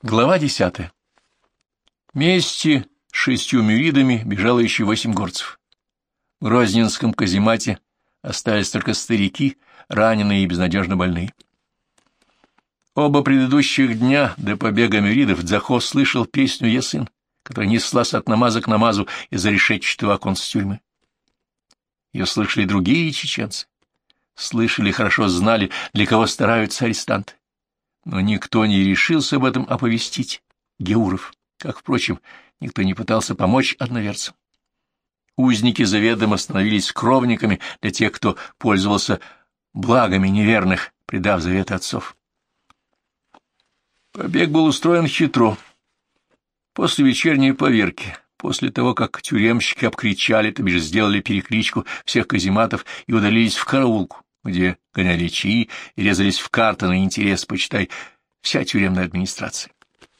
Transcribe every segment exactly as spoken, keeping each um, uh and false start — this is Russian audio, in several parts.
Глава десятая. Вместе с шестью мюридами бежало еще восемь горцев. В Грозненском каземате остались только старики, раненые и безнадежно больные. Оба предыдущих дня до побега мюридов Дзахо слышал песню «Ясын», которая неслась от намаза к намазу из-за решетчатого оконца тюрьмы. Ее слышали другие чеченцы. Слышали и хорошо знали, для кого стараются арестанты. Но никто не решился об этом оповестить геуров, как, впрочем, никто не пытался помочь одноверцам. Узники заведомо становились кровниками для тех, кто пользовался благами неверных, предав заветы отцов. Побег был устроен хитро. После вечерней поверки, после того, как тюремщики обкричали, то бишь сделали перекличку всех казематов и удалились в караулку, где гоняли чаи и резались в карты на интерес, почитай, вся тюремная администрация.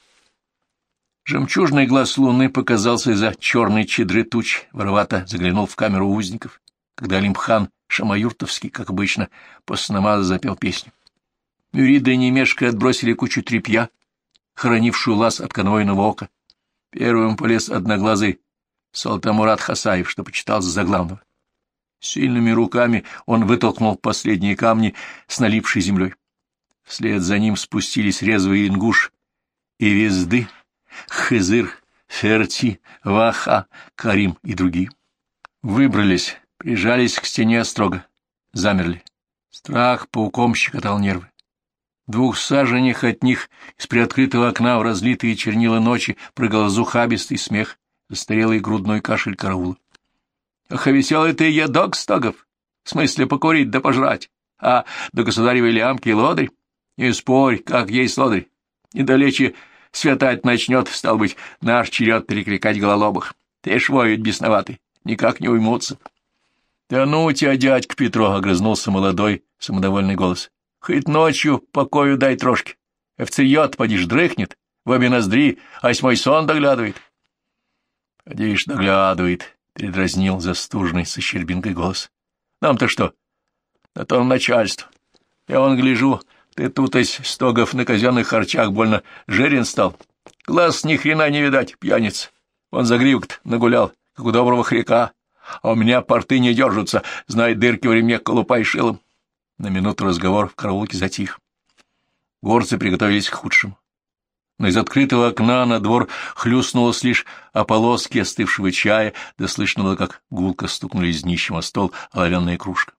Жемчужный глаз луны показался из-за черной чадры туч, воровато заглянул в камеру узников, когда Алимхан Шамаюртовский, как обычно, после намаза запел песню. Мюриды не мешкая отбросили кучу тряпья, хоронившую лаз от конвойного ока. Первым полез одноглазый Салтамурат Хасаев, что почитал за заглавного. Сильными руками он вытолкнул последние камни с налипшей землей. Вслед за ним спустились резвый ингуш и Везды, Хызыр, Ферти, Ваха, Карим и другие. Выбрались, прижались к стене острога, замерли. Страх пауком щекотал нервы. В двух саженях от них из приоткрытого окна в разлитые чернила ночи прыгал зухабистый смех, застарелый грудной кашель караула. Ах, а веселый ты едок, Стогов, в смысле покурить да пожрать, а до государевой лямки лодырь? Не спорь, как есть лодырь. Недалече святать начнет, стал быть, наш черед перекликать гололобых. Ты ж воют бесноватый, никак не уймутся. — Да ну тебя, дядька Петро, — огрызнулся молодой, самодовольный голос. — Хоть ночью покою дай трошки. Овцеет, поди ж дрыхнет, в обе ноздри, осьмой сон доглядывает. — Поди ж доглядывает, — передразнил застуженный со щербинкой голос. — Нам-то что? На том начальство. Я вон гляжу, ты тут-ось, Стогов, на казенных харчах больно жирен стал. Глаз ни хрена не видать, пьяница. Вон загривок-то нагулял, как у доброго хряка. А у меня порты не держатся, знай, дырки в ремне колупай шилом. На минуту разговор в караулке затих. Горцы приготовились к худшему. Но из открытого окна на двор хлюстнулось лишь о полоске остывшего чая, да слышно было, как гулко стукнули из днищем о стол оловянная кружка.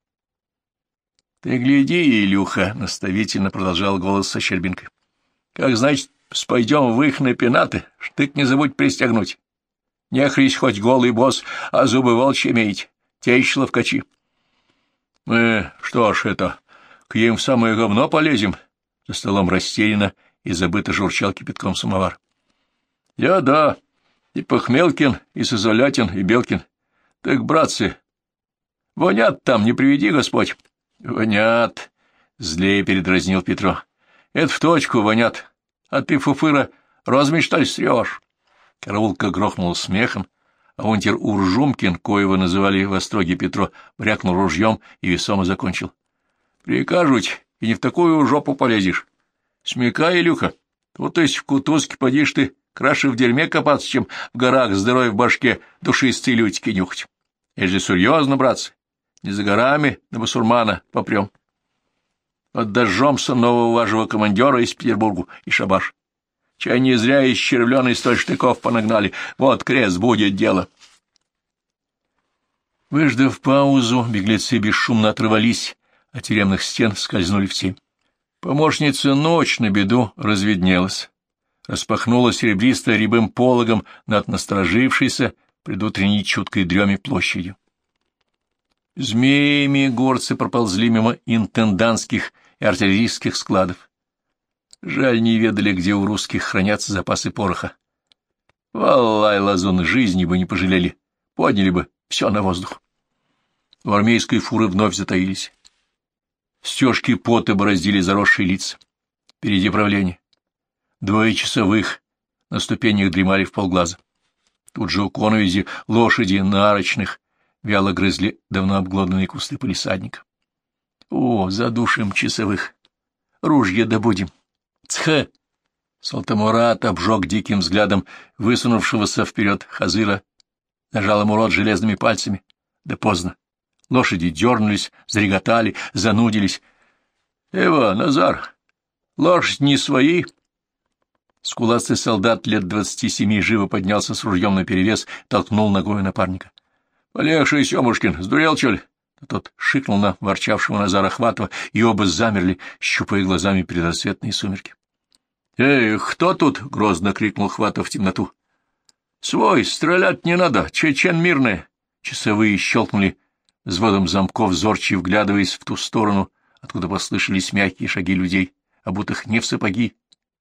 — Ты гляди, Илюха, — наставительно продолжал голос со щербинкой. — Как, значит, спойдем в их на пенаты, штык не забудь пристегнуть. Не хрись хоть голый босс, а зубы волчьи имеете, те еще ловкачи. — Мы, что ж это, к им в самое говно полезем? За столом растерянно и забыто журчал кипятком самовар. — Я да, и Похмелкин, и Созолятин, и Белкин. Так, братцы, вонят там, не приведи Господь. — Вонят, — злее передразнил Петро. — Это в точку вонят, а ты, фуфыра, розмень, что ли, срешь? Караулка грохнула смехом, а унтер Уржумкин, коего называли в остроге Петро, брякнул ружьем и весомо закончил. — Прикажуть, и не в такую жопу полезешь. Смекай, Илюха, вот есть в кутузке подишь ты, краше в дерьме копаться, чем в горах с дырой в башке душистые лютики нюхать. Ежели серьезно, братцы, не за горами на басурмана попрем. Отдожжемся нового вашего командира из Петербургу и шабаш. Чай не зря из червленой столь штыков понагнали. Вот крест будет дело. Выждав паузу, беглецы бесшумно отрывались, от тюремных стен скользнули в тень. Помощница ночь на беду разведнелась. Распахнула серебристо рябым пологом над насторожившейся предутренней чуткой дреме площадью. Змеями горцы проползли мимо интендантских и артиллерийских складов. Жаль, не ведали, где у русских хранятся запасы пороха. Валлай, лазун, жизни бы не пожалели, подняли бы все на воздух. У армейской фуры вновь затаились. Стежки пота бороздили заросшие лица. Впереди правление. Двое часовых на ступенях дремали вполглаза. Тут же у коновизи лошади нарочных вяло грызли давно обглоданные кусты палисадника. О, задушим часовых! Ружья добудем! Цхэ! Салтамурат обжег диким взглядом высунувшегося вперед Хазыра, нажал ему рот железными пальцами. Да поздно. Лошади дернулись, зареготали, занудились. — Эва, Назар, лошадь не свои? Скуластый солдат лет двадцати семи живо поднялся с ружьем наперевес, толкнул ногой напарника. — Полегче, Семушкин, сдурел, чё ли? Тот шикнул на ворчавшего Назара Хватова, и оба замерли, щупая глазами предрассветные сумерки. — Эй, кто тут? — грозно крикнул Хватов в темноту. — Свой, стрелять не надо, чечен мирные. Часовые щелкнули взводом замков, зорче вглядываясь в ту сторону, откуда послышались мягкие шаги людей, обутых не в сапоги,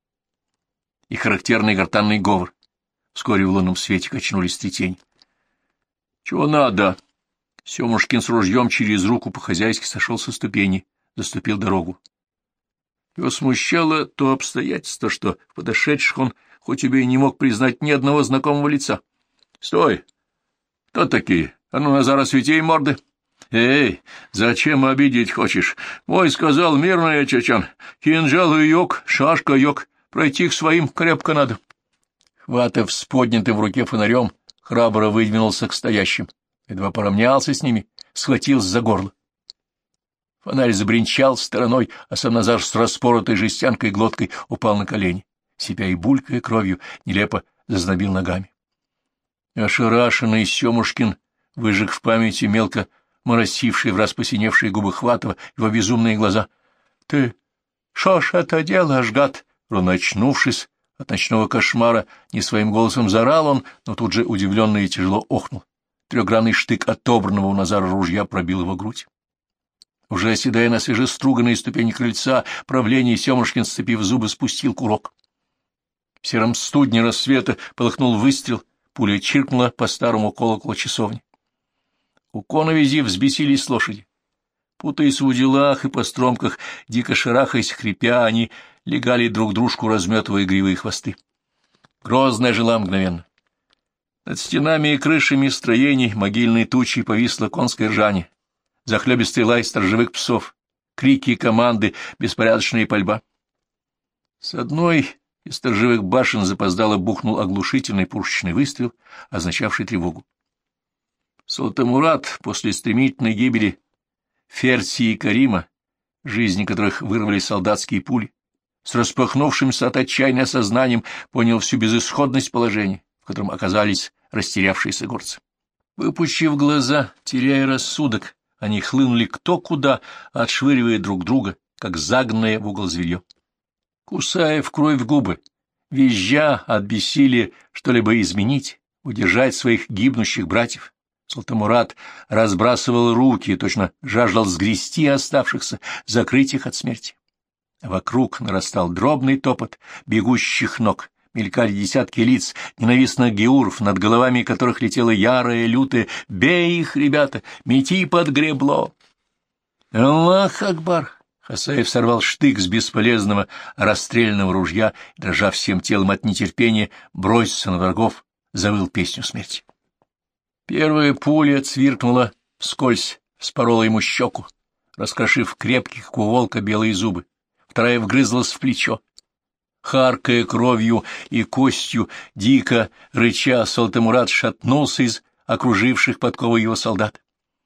и характерный гортанный говор. Вскоре в лунном свете качнулись три тени. — Чего надо? Семушкин с ружьем через руку по-хозяйски сошел со ступени, заступил дорогу. Его смущало то обстоятельство, что в подошедших он хоть убей не мог признать ни одного знакомого лица. — Стой! Кто такие? А ну, Назар, освети морды! — Эй, зачем обидеть хочешь? Мой сказал, мирная, чечен. Кинжал и йог, шашка йог. Пройти к своим крепко надо. Хватов с поднятым в руке фонарем храбро выдвинулся к стоящим. Едва поравнялся с ними, схватился за горло. Фонарь забринчал стороной, а сам Назар с распоротой жестянкой глоткой упал на колени, сипя и булькая кровью, нелепо зазнобил ногами. Ошарашенный Семушкин выжег в памяти мелко моросившие, враз посиневшие губы Хватова, его безумные глаза. — Ты шо ж это делаешь, гад? Ровно очнувшись от ночного кошмара, не своим голосом заорал он, но тут же удивленно и тяжело охнул. Трехгранный штык отобранного у Назара ружья пробил его грудь. Уже оседая на свежеструганные ступени крыльца, правление Семушкин, сцепив зубы, спустил курок. В сером студне рассвета полыхнул выстрел, пуля чиркнула по старому колоколу часовни. У коновизи взбесились лошади. Путаясь в уделах и по стромках, дико шарахаясь, хрипя, они легали друг дружку, разметывая гривые хвосты. Грозная жила мгновенно. Над стенами и крышами строений могильной тучей повисло конское ржание, захлебистый лай сторожевых псов, крики и команды, беспорядочная пальба. С одной из сторожевых башен запоздало бухнул оглушительный пушечный выстрел, означавший тревогу. Салтамурат после стремительной гибели Ферси и Карима, жизни которых вырвали солдатские пули, с распахнувшимся от отчаяния сознанием понял всю безысходность положения, в котором оказались растерявшиеся горцы. Выпучив глаза, теряя рассудок, они хлынули кто куда, отшвыривая друг друга, как загнанное в угол зверье. Кусая в кровь губы, визжа от бессилия что-либо изменить, удержать своих гибнущих братьев, Салтамурат разбрасывал руки и точно жаждал сгрести оставшихся, закрыть их от смерти. Вокруг нарастал дробный топот бегущих ног, мелькали десятки лиц, ненавистных геуров, над головами которых летела ярая, лютая: «Бей их, ребята! Мети под гребло!» «Аллах Акбар!» Хасаев сорвал штык с бесполезного расстрелянного ружья, дрожа всем телом от нетерпения, бросился на врагов, завыл песню смерти. Первая пуля цвиркнула вскользь, вспорола ему щеку, раскрошив крепкие, как у волка, белые зубы. Вторая вгрызлась в плечо. Харкая кровью и костью, дико рыча, Салтамурат шатнулся из окруживших подковы его солдат.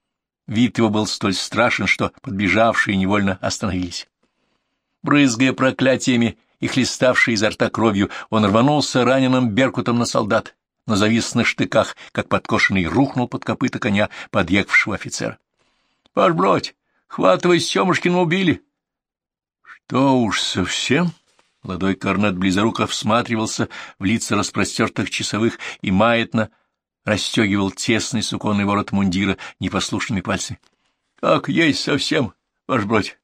Вид его был столь страшен, что подбежавшие невольно остановились. Брызгая проклятиями и хлеставший изо рта кровью, он рванулся раненым беркутом на солдат, но завис на штыках, как подкошенный, рухнул под копыта коня подъехавшего офицера. — Ваш бродь, Хватова с Семушкиным убили. — Что уж совсем? Молодой корнет близоруко всматривался в лица распростертых часовых и маятно расстегивал тесный суконный ворот мундира непослушными пальцами. — Как есть совсем, ваш бродь.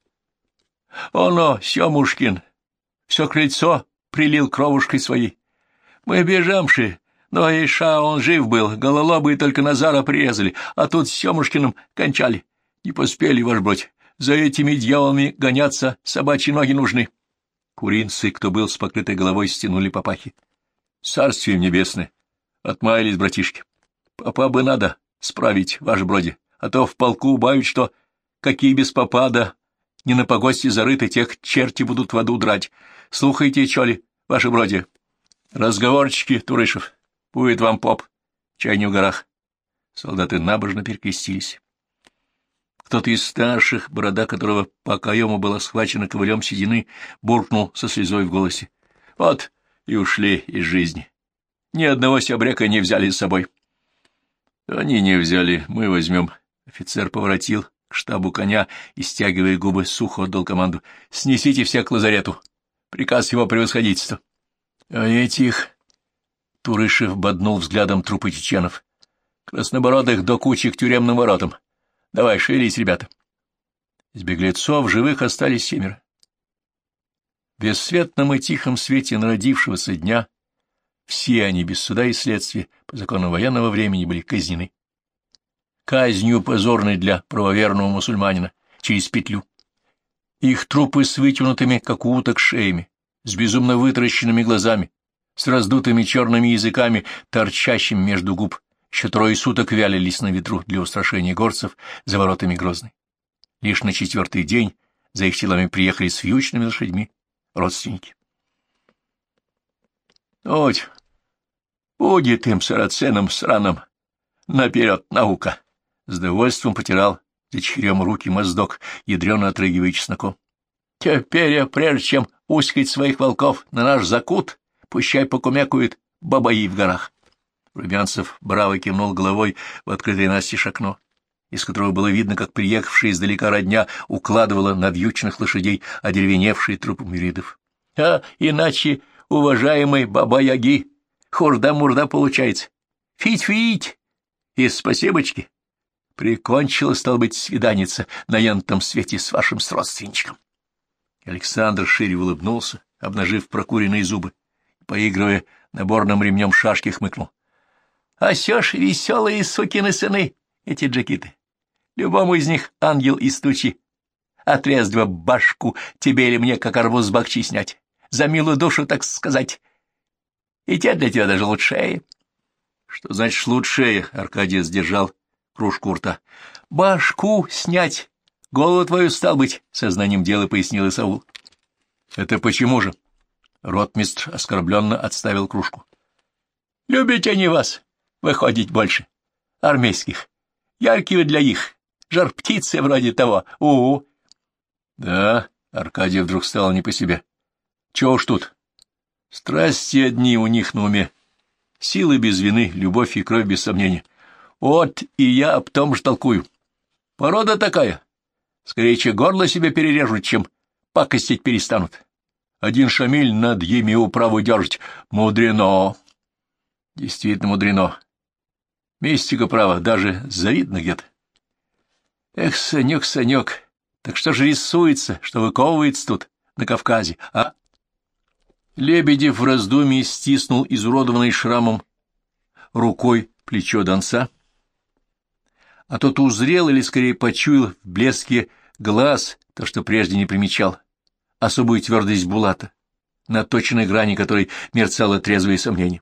— Оно, Семушкин, все крыльцо прилил кровушкой своей. Мы бежамши, но Иша он жив был, гололобые только Назара прирезали, а тут с Семушкиным кончали. Не поспели, ваш бродь, за этими дьяволами гоняться собачьи ноги нужны. Куринцы, кто был с покрытой головой, стянули папахи. Царствие небесное, отмаялись братишки. Попа бы надо справить, ваш броди, а то в полку убавить, что какие без попа, да не на погосте зарыты, тех черти будут в аду драть. Слухайте, чоли, ваше бродие. Разговорчики, Турышев, будет вам поп, чай не в горах. Солдаты набожно перекрестились. Кто-то из старших, борода которого по окоему была схвачена ковылем седины, буркнул со слезой в голосе. Вот и ушли из жизни. Ни одного сябряка не взяли с собой. Они не взяли, мы возьмем. Офицер поворотил к штабу коня и, стягивая губы, сухо отдал команду. Снесите всех к лазарету. Приказ его превосходительства. А этих... Турышев боднул взглядом трупы чеченов. Краснобородых до кучи к тюремным воротам. Давай, шевелись, ребята. Из беглецов живых остались семеро. В бесцветном и тихом свете народившегося дня все они без суда и следствия по закону военного времени были казнены. Казнью позорной для правоверного мусульманина через петлю. Их трупы с вытянутыми, как у уток, шеями, с безумно вытаращенными глазами, с раздутыми черными языками, торчащими между губ, еще трое суток вялились на ветру для устрашения горцев за воротами Грозной. Лишь на четвертый день за их телами приехали с вьючными лошадьми родственники. Вот, будет им, сарацинам сраным, наперед наука! С довольством потирал за чхирем руки моздок, ядрено отрыгивая чесноком. Теперь, я, прежде чем ускать своих волков на наш закут, пущай покумекует бабаи в горах. Румянцев браво кивнул головой в открытое настежь окно, из которого было видно, как приехавшая издалека родня укладывала на вьючных лошадей одеревеневшие трупы мюридов. А иначе, уважаемый баба-яги, хурда-мурда получается. Фить-фить! И спасибочки. Прикончила, стал быть, свиданица на янтом свете с вашим родственничком. Александр шире улыбнулся, обнажив прокуренные зубы, поигрывая наборным ремнем шашки, хмыкнул. А сё ж веселые сукины сыны, эти джекиты. Любому из них ангел из тучи. Отрезва башку тебе или мне, как арбуз бахчи снять. За милую душу, так сказать. И те для тебя даже лучшее. Что значит лучшее? Аркадий сдержал кружку у рта. Башку снять. Голову твою, стал быть, сознанием дела пояснил Исаул. Это почему же? Ротмистр оскорбленно отставил кружку. Любите они вас, выходить больше. Армейских. Яркие вы для их. Жар-птицы вроде того. У-у. Да, Аркадий вдруг стал не по себе. Чего уж тут? Страсти одни у них на уме. Силы без вины, любовь и кровь без сомнения. Вот и я об том же толкую. Порода такая. Скорее горло себе перережут, чем пакостить перестанут. Один Шамиль над ими управу держит. Мудрено. Действительно мудрено. Мистика, право, даже завидно где-то. Эх, Санек, Санек, так что же рисуется, что выковывается тут, на Кавказе, а? Лебедев в раздумье стиснул изуродованный шрамом рукой плечо донца, а тот узрел или скорее почуял в блеске глаз то, что прежде не примечал, особую твердость Булата, на точенной грани которой мерцало трезвое сомнение.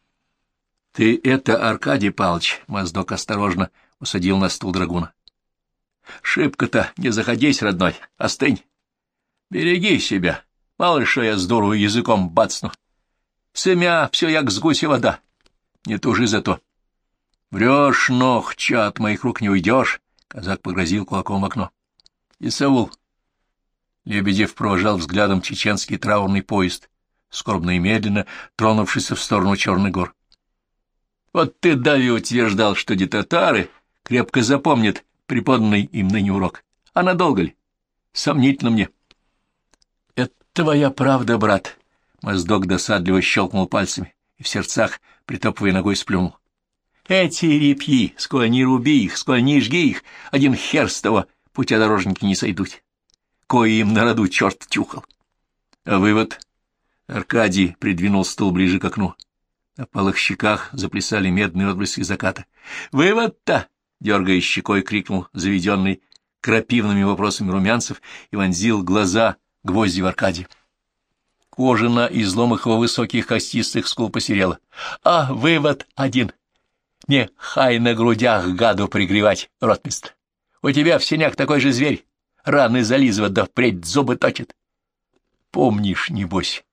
— Ты это, Аркадий Павлович, — Моздок осторожно усадил на стул драгуна. — Шибко-то не заходись, родной, остынь. Береги себя, мало ли что я здорово языком бацну. Семя все як с гуся вода, не тужи зато. — Врешь, ног, ча, от моих рук не уйдешь, — казак погрозил кулаком в окно. — Исаул. Лебедев провожал взглядом чеченский траурный поезд, скорбно и медленно тронувшийся в сторону Черных гор. — Вот ты, Дави, утверждал, что детатары крепко запомнят преподанный им ныне урок. А надолго ли? Сомнительно мне. — Это твоя правда, брат. Моздок досадливо щелкнул пальцами и в сердцах, притопывая ногой, сплюнул. Эти репьи, сколь ни руби их, сколь ни жги их, один хер с того путя дорожники не сойдут. Кое им на роду черт тюхал. А вывод? Аркадий придвинул стул ближе к окну. На палых щеках заплясали медные отблески заката. Вывод-то! Дергая щекой, крикнул заведенный крапивными вопросами Румянцев и вонзил глаза гвозди в Аркадия. Кожа на изломах его высоких костистых скул посерела. А вывод один. Не хай на грудях гаду пригревать, ротмистр. У тебя в сенях такой же зверь. Раны зализывать да впредь зубы точит. Помнишь, небось,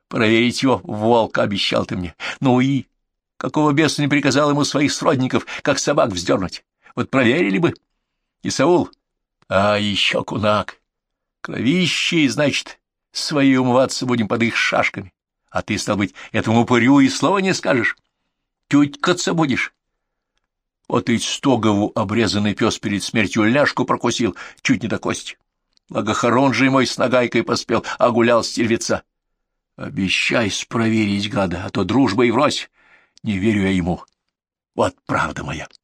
Проверить его волк обещал ты мне. Ну и? Какого беса не приказал ему своих сродников, как собак вздернуть? Вот проверили бы. И Саул, а еще кунак. Кровищей, значит, свои умываться будем под их шашками. А ты, стал быть, этому упырю и слова не скажешь. Тютькаться будешь. Вот и Стогову обрезанный пес перед смертью ляжку прокусил, чуть не до кости. Благохоронжий мой с нагайкой поспел, а гулял стервеца. Обещай спроверить, гада, а то дружба и врозь. Не верю я ему. Вот правда моя.